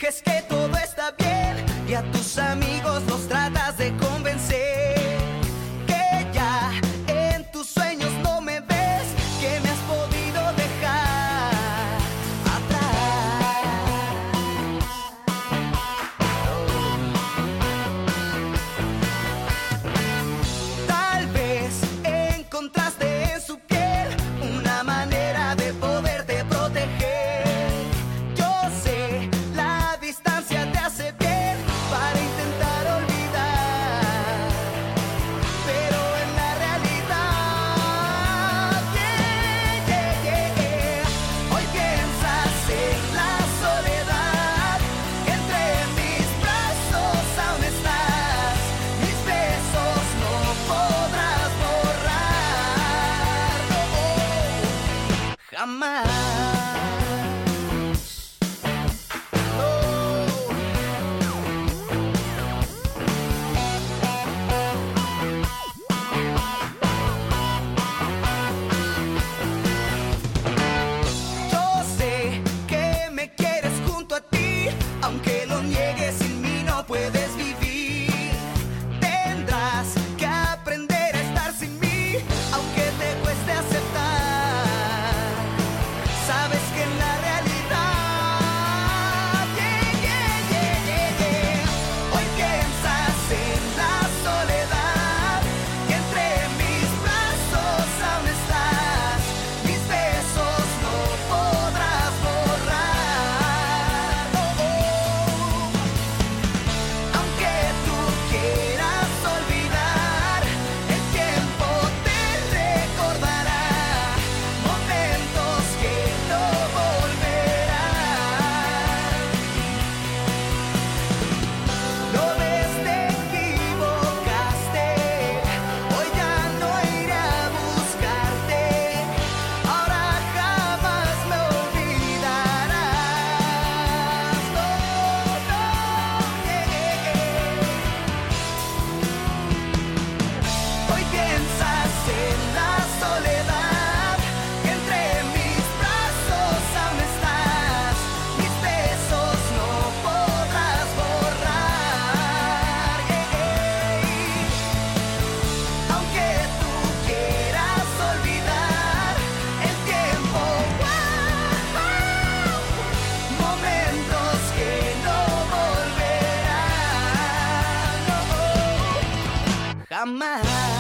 dices que todo está bien y a tus amigos los tratas de convencer que ya en tus sueños no me ves, que me has podido dejar atrás. Tal vez encontraste en su piel una manera de poderte proteger. Yo sé, la distancia te hace bien para intentar olvidar, pero en la realidad, hoy piensas en la soledad, que entre mis brazos aún estás, mis besos no podrás borrar, no, jamás. Yo sé que me quieres junto a ti, aunque lo niegues, sin mí no puedes vivir. Tendrás que aprender a estar sin mí, aunque te cueste aceptar. Sabes que en la realidad, hoy piensas en la soledad, que entre mis brazos aún estás, mis besos no podrás borrar, no. Aunque tú quieras olvidar, el tiempo te recordará momentos que no volverán. No ves, te equivocaste, hoy ya no iré a buscarte, ahora jamás me olvidarás, no, Hoy piensas en la soledad, que entre mis brazos aún estás, mis besos no podrás borrar, aunque tú quieras olvidar, el tiempo, momentos que no volverán, no, jamás.